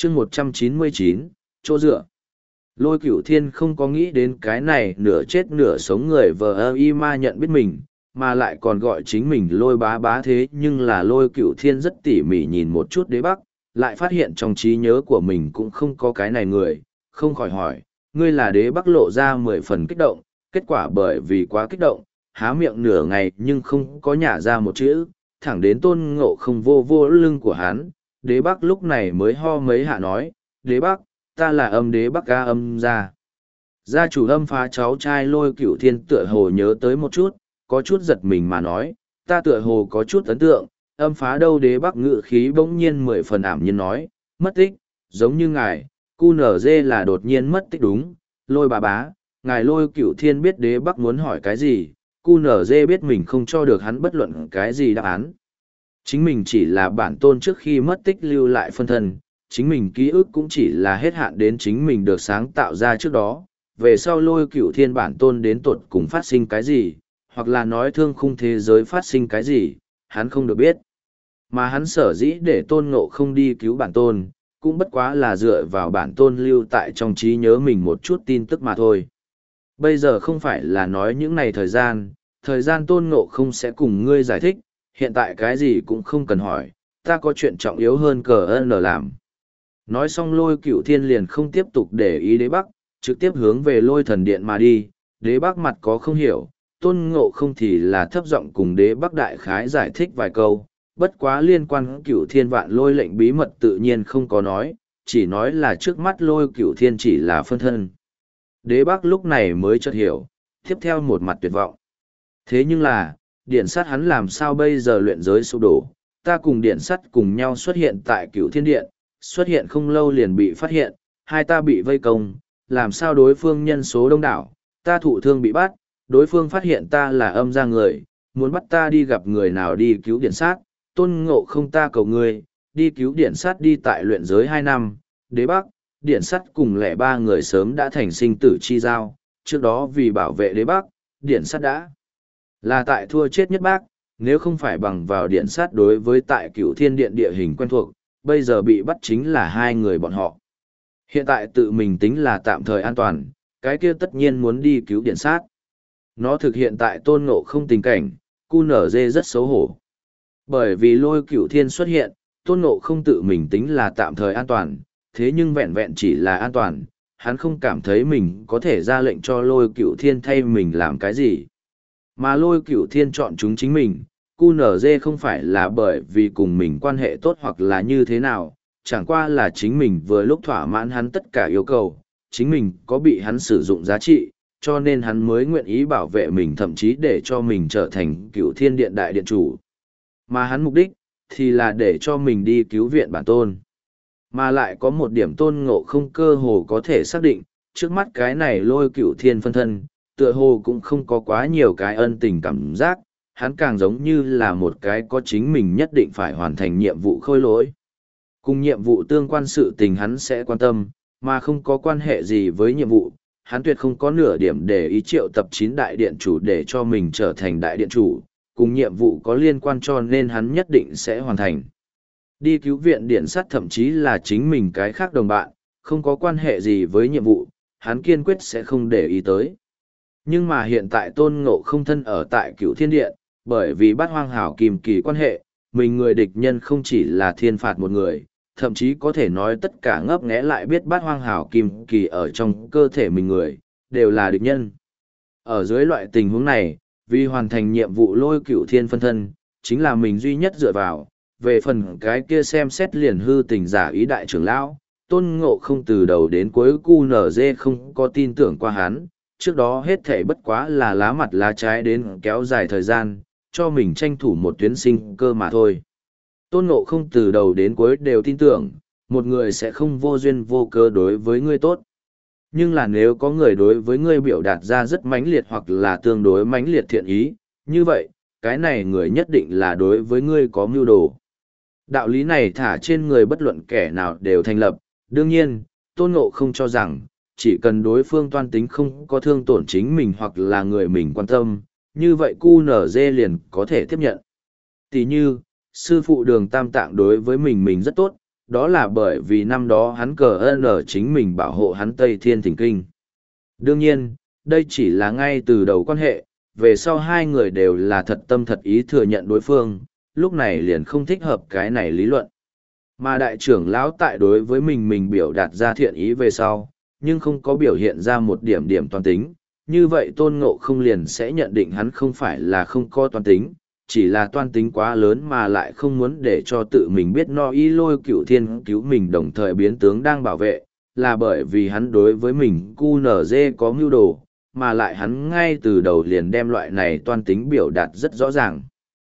chương 199, chỗ dựa. Lôi Cửu Thiên không có nghĩ đến cái này nửa chết nửa sống người vờ y ma nhận biết mình, mà lại còn gọi chính mình Lôi bá bá, thế nhưng là Lôi Cửu Thiên rất tỉ mỉ nhìn một chút Đế Bắc, lại phát hiện trong trí nhớ của mình cũng không có cái này người, không khỏi hỏi, ngươi là Đế Bắc, lộ ra 10 phần kích động, kết quả bởi vì quá kích động, há miệng nửa ngày nhưng không có nhả ra một chữ, thẳng đến Tôn Ngộ Không vô lưng của hắn, Đế Bắc lúc này mới ho mấy hạ nói, Đế Bắc, ta là Âm Đế Bắc ca Âm gia. Gia chủ Âm Phá cháu trai Lôi Cửu Thiên tựa hồ nhớ tới một chút, có chút giật mình mà nói, ta tựa hồ có chút ấn tượng, Âm Phá đâu? Đế Bắc ngự khí bỗng nhiên 10 phần ảm nhiên nói, mất tích, giống như ngài, QNZ là đột nhiên mất tích đúng, Lôi bá bá, ngài Lôi Cửu Thiên biết Đế Bắc muốn hỏi cái gì, QNZ biết mình không cho được hắn bất luận cái gì đáp án. Chính mình chỉ là bản tôn trước khi mất tích lưu lại phân thân, chính mình ký ức cũng chỉ là hết hạn đến chính mình được sáng tạo ra trước đó, về sau Lôi Cửu Thiên bản tôn đến tột cùng phát sinh cái gì, hoặc là nói thương khung thế giới phát sinh cái gì, hắn không được biết. Mà hắn sở dĩ để Tôn Ngộ Không đi cứu bản tôn, cũng bất quá là dựa vào bản tôn lưu tại trong trí nhớ mình một chút tin tức mà thôi. Bây giờ không phải là nói những này thời gian Tôn Ngộ Không sẽ cùng ngươi giải thích, hiện tại cái gì cũng không cần hỏi, ta có chuyện trọng yếu hơn cờ làm. Nói xong Lôi Cửu Thiên liền không tiếp tục để ý Đế Bắc, trực tiếp hướng về Lôi Thần Điện mà đi. Đế Bắc mặt có không hiểu, Tôn Ngộ Không thì là thấp giọng cùng Đế Bắc đại khái giải thích vài câu, bất quá liên quan Cửu Thiên Vạn Lôi lệnh bí mật tự nhiên không có nói, chỉ nói là trước mắt Lôi Cửu Thiên chỉ là phân thân. Đế Bắc lúc này mới chợt hiểu, tiếp theo một mặt tuyệt vọng. Thế nhưng là, điện sắt hắn làm sao bây giờ? Luyện giới sụp đổ, ta cùng điện sắt cùng nhau xuất hiện tại Cửu Thiên Điện, xuất hiện không lâu liền bị phát hiện, hai ta bị vây công, làm sao đối phương nhân số đông đảo, ta thụ thương bị bắt, đối phương phát hiện ta là Âm gia người, muốn bắt ta đi gặp người nào đi cứu điện sát, Tôn Ngộ Không ta cầu ngươi, đi cứu điện sát đi. Tại luyện giới 2 năm, Đế Bắc, điện sắt cùng lẻ 3 người sớm đã thành sinh tử chi giao, trước đó vì bảo vệ Đế Bắc, điện sắt đã là tại thua chết nhất bác, nếu không phải bằng vào điện sắt đối với tại Cửu Thiên Điện địa hình quen thuộc, bây giờ bị bắt chính là 2 người bọn họ. Hiện tại tự mình tính là tạm thời an toàn, cái kia tất nhiên muốn đi cứu điện sát. Nó thực hiện tại Tôn Ngộ Không tình cảnh, QNZ rất xấu hổ. Bởi vì Lôi Cửu Thiên xuất hiện, Tôn Ngộ Không tự mình tính là tạm thời an toàn, thế nhưng vẹn vẹn chỉ là an toàn, hắn không cảm thấy mình có thể ra lệnh cho Lôi Cửu Thiên thay mình làm cái gì. Mà Lôi Cửu Thiên chọn chúng chính mình, QNZ không phải là bởi vì cùng mình quan hệ tốt hoặc là như thế nào, chẳng qua là chính mình vừa lúc thỏa mãn hắn tất cả yêu cầu, chính mình có bị hắn sử dụng giá trị, cho nên hắn mới nguyện ý bảo vệ mình, thậm chí để cho mình trở thành Cửu Thiên Điện đại điện chủ. Mà hắn mục đích, thì là để cho mình đi cứu viện bản tôn. Mà lại có một điểm Tôn Ngộ Không cơ hồ có thể xác định, trước mắt cái này Lôi Cửu Thiên phân thân, tựa hồ cũng không có quá nhiều cái ân tình cảm giác, hắn càng giống như là một cái có chính mình nhất định phải hoàn thành nhiệm vụ khôi lỗi. Cùng nhiệm vụ tương quan sự tình hắn sẽ quan tâm, mà không có quan hệ gì với nhiệm vụ, hắn tuyệt không có nửa điểm để ý triệu tập 9 đại điện chủ để cho mình trở thành đại điện chủ, cùng nhiệm vụ có liên quan cho nên hắn nhất định sẽ hoàn thành. Đi cứu viện điện sắt thậm chí là chính mình cái khác đồng bạn, không có quan hệ gì với nhiệm vụ, hắn kiên quyết sẽ không để ý tới. Nhưng mà hiện tại Tôn Ngộ Không thân ở tại Cửu Thiên Điện, bởi vì Bát Hoang Hảo Kim Kỳ quan hệ, mình người địch nhân không chỉ là thiên phạt một người, thậm chí có thể nói tất cả ngấp nghé lại biết Bát Hoang Hảo Kim Kỳ ở trong cơ thể mình người, đều là địch nhân. Ở dưới loại tình huống này, vì hoàn thành nhiệm vụ Lôi Cửu Thiên phân thân, chính là mình duy nhất dựa vào, về phần cái kia xem xét liền hư tình giả ý đại trưởng lão, Tôn Ngộ Không từ đầu đến cuối QNZ không có tin tưởng qua hắn, trước đó hết thảy bất quá là lá mặt lá trái đến kéo dài thời gian, cho mình tranh thủ một tuyến sinh cơ mà thôi. Tôn Ngộ Không từ đầu đến cuối đều tin tưởng, một người sẽ không vô duyên vô cớ đối với ngươi tốt. Nhưng là nếu có người đối với ngươi biểu đạt ra rất mãnh liệt hoặc là tương đối mãnh liệt thiện ý, như vậy, cái này người nhất định là đối với ngươi có mưu đồ. Đạo lý này thả trên người bất luận kẻ nào đều thành lập, đương nhiên, Tôn Ngộ Không cho rằng, chỉ cần đối phương toan tính không có thương tổn chính mình hoặc là người mình quan tâm, như vậy QNZ liền có thể tiếp nhận. Tỷ như, sư phụ Đường Tam Tạng đối với mình rất tốt, đó là bởi vì năm đó hắn cờ ơn chính mình bảo hộ hắn Tây Thiên Thỉnh Kinh. Đương nhiên, đây chỉ là ngay từ đầu quan hệ, về sau hai người đều là thật tâm thật ý thừa nhận đối phương, lúc này liền không thích hợp cái này lý luận. Mà đại trưởng lão tại đối với mình biểu đạt ra thiện ý về sau, nhưng không có biểu hiện ra một điểm điểm toán tính, như vậy Tôn Ngộ không liền sẽ nhận định hắn không phải là không có toán tính, chỉ là toán tính quá lớn mà lại không muốn để cho tự mình biết no ý Lôi Cửu Thiên cứu mình đồng thời biến tướng đang bảo vệ, là bởi vì hắn đối với mình QNZ có mưu đồ, mà lại hắn ngay từ đầu liền đem loại này toán tính biểu đạt rất rõ ràng.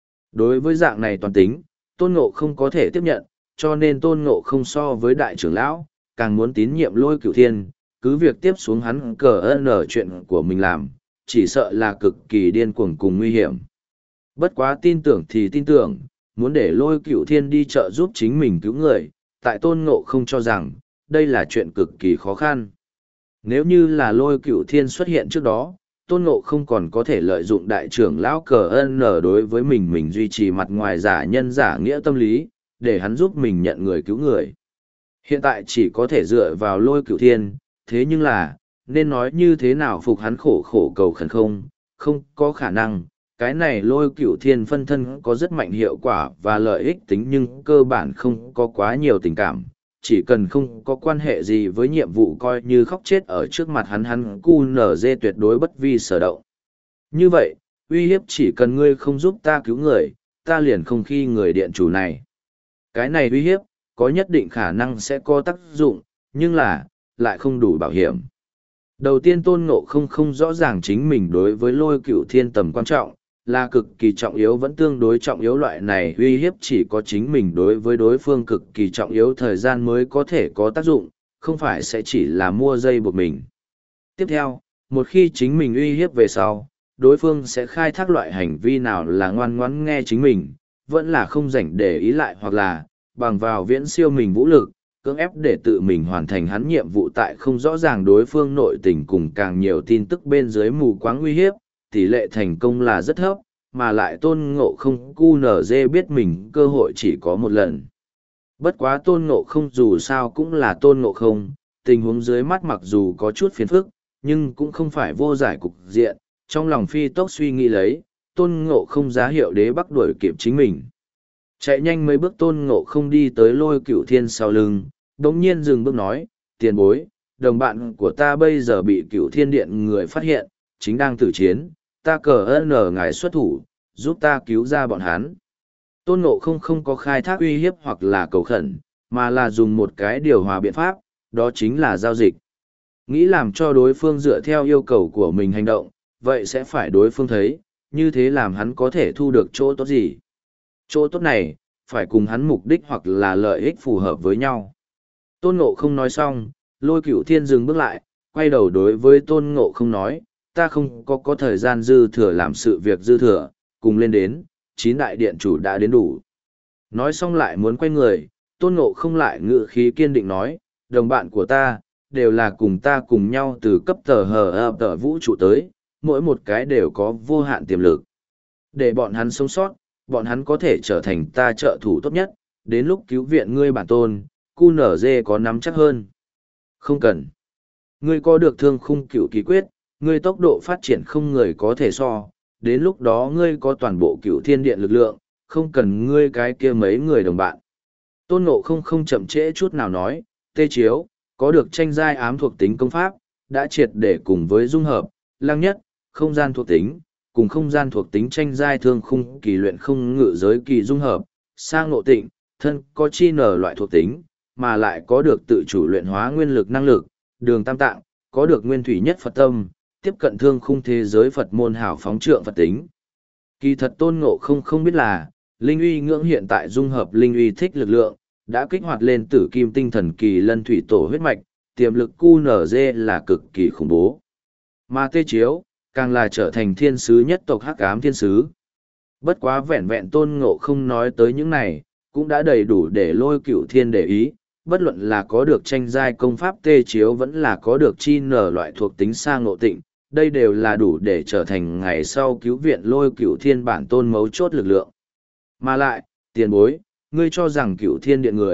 Đối với dạng này toán tính, Tôn Ngộ không có thể tiếp nhận, cho nên Tôn Ngộ không so với đại trưởng lão, càng muốn tín nhiệm Lôi Cửu Thiên, cứ việc tiếp xuống hắn cờ ơn ở chuyện của mình làm, chỉ sợ là cực kỳ điên cuồng cùng nguy hiểm. Bất quá tin tưởng thì tin tưởng, muốn để Lôi Cửu Thiên đi trợ giúp chính mình cứu người, tại Tôn Ngộ không cho rằng, đây là chuyện cực kỳ khó khăn. Nếu như là Lôi Cửu Thiên xuất hiện trước đó, Tôn Ngộ không còn có thể lợi dụng đại trưởng lão cờ ơn ở đối với mình duy trì mặt ngoài giả nhân giả nghĩa tâm lý, để hắn giúp mình nhận người cứu người. Hiện tại chỉ có thể dựa vào Lôi Cửu Thiên, thế nhưng là, nên nói như thế nào phục hắn khổ khổ cầu khẩn không có khả năng. Cái này Lôi Cửu Thiên phân thân có rất mạnh hiệu quả và lợi ích tính nhưng cơ bản không có quá nhiều tình cảm, chỉ cần không có quan hệ gì với nhiệm vụ coi như khóc chết ở trước mặt hắn QNZ tuyệt đối bất vi sở động. Như vậy, uy hiếp chỉ cần ngươi không giúp ta cứu người, ta liền không khi người điện chủ này. Cái này uy hiếp, có nhất định khả năng sẽ có tác dụng, nhưng lại không đủ bảo hiểm. Đầu tiên Tôn Ngộ không rõ ràng chính mình đối với Lôi Cửu Thiên tầm quan trọng, là cực kỳ trọng yếu vẫn tương đối trọng yếu loại này uy hiếp chỉ có chính mình đối với đối phương cực kỳ trọng yếu thời gian mới có thể có tác dụng, không phải sẽ chỉ là mua dây buộc mình. Tiếp theo, một khi chính mình uy hiếp về sau, đối phương sẽ khai thác loại hành vi nào là ngoan ngoãn nghe chính mình, vẫn là không rảnh để ý lại hoặc là, bằng vào viễn siêu mình vũ lực, cưỡng ép để tự mình hoàn thành hắn nhiệm vụ tại không rõ ràng đối phương nội tình cùng càng nhiều tin tức bên dưới mù quáng uy hiếp, tỷ lệ thành công là rất thấp, mà lại Tôn Ngộ không QNZ biết mình cơ hội chỉ có một lần. Bất quá Tôn Ngộ không dù sao cũng là Tôn Ngộ không, tình huống dưới mắt mặc dù có chút phiền phức, nhưng cũng không phải vô giải cục diện, trong lòng phi tốc suy nghĩ lấy, Tôn Ngộ không giá hiệu đế bắc đuổi kịp chính mình. Chạy nhanh mấy bước Tôn Ngộ không đi tới Lôi Cửu Thiên sau lưng, đống nhiên dừng bước nói, tiền bối, đồng bạn của ta bây giờ bị Cửu Thiên Điện người phát hiện, chính đang tử chiến, ta cờ ơn ngài xuất thủ, giúp ta cứu ra bọn hắn. Tôn Ngộ không có khai thác uy hiếp hoặc là cầu khẩn, mà là dùng một cái điều hòa biện pháp, đó chính là giao dịch. Nghĩ làm cho đối phương dựa theo yêu cầu của mình hành động, vậy sẽ phải đối phương thấy, như thế làm hắn có thể thu được chỗ tốt gì. Chỗ tốt này, phải cùng hắn mục đích hoặc là lợi ích phù hợp với nhau. Tôn Ngộ không nói xong, Lôi Cửu Thiên dừng bước lại, quay đầu đối với Tôn Ngộ không nói, ta không có thời gian dư thừa làm sự việc dư thừa, cùng lên đến, 9 đại điện chủ đã đến đủ. Nói xong lại muốn quay người, Tôn Ngộ không lại ngự khí kiên định nói, đồng bạn của ta, đều là cùng ta cùng nhau từ cấp tờ vũ trụ tới, mỗi một cái đều có vô hạn tiềm lực. Để bọn hắn sống sót, bọn hắn có thể trở thành ta trợ thủ tốt nhất, đến lúc cứu viện ngươi bản tôn, QNZ có nắm chắc hơn. Không cần. Ngươi có được thương khung cửu kỳ quyết, ngươi tốc độ phát triển không người có thể so, đến lúc đó ngươi có toàn bộ Cửu Thiên Điện lực lượng, không cần ngươi cái kia mấy người đồng bạn. Tôn Ngộ không chậm trễ chút nào nói, Tê Chiếu, có được tranh giai ám thuộc tính công pháp, đã triệt để cùng với dung hợp, lăng nhất, không gian thuộc tính, cùng không gian thuộc tính tranh giai thương khung kỳ luyện không ngự giới kỳ dung hợp, sang ngộ tịnh, thân có chi nở loại thuộc tính, mà lại có được tự chủ luyện hóa nguyên lực năng lực, đường tam tạng, có được nguyên thủy nhất Phật tâm, tiếp cận thương khung thế giới Phật môn hảo phóng trượng Phật tính. Kỳ thật Tôn Ngộ không biết là, Linh Uy ngưỡng hiện tại dung hợp Linh Uy thích lực lượng, đã kích hoạt lên tử kim tinh thần kỳ lân thủy tổ huyết mạch, tiềm lực QNZ là cực kỳ khủng bố. Mà Tê Chiếu, càng là trở thành thiên sứ nhất tộc Hắc Ám thiên sứ. Bất quá vẹn vẹn Tôn Ngộ không nói tới những này, cũng đã đầy đủ để Lôi Cửu Thiên để ý, bất luận là có được tranh giai công pháp Tê Chiếu vẫn là có được chi nở loại thuộc tính sang ngộ tịnh, đây đều là đủ để trở thành ngày sau cứu viện Lôi Cửu Thiên bản tôn mấu chốt lực lượng. Mà lại, tiền bối, ngươi cho rằng Cửu Thiên Điện người,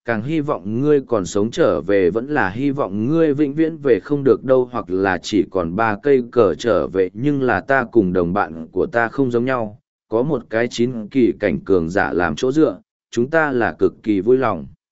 càng hy vọng ngươi còn sống trở về vẫn là hy vọng ngươi vĩnh viễn về không được đâu, hoặc là chỉ còn 3 cây cờ trở về, nhưng là ta cùng đồng bạn của ta không giống nhau, có một cái 9 kỳ cảnh cường giả làm chỗ dựa, chúng ta là cực kỳ vui lòng.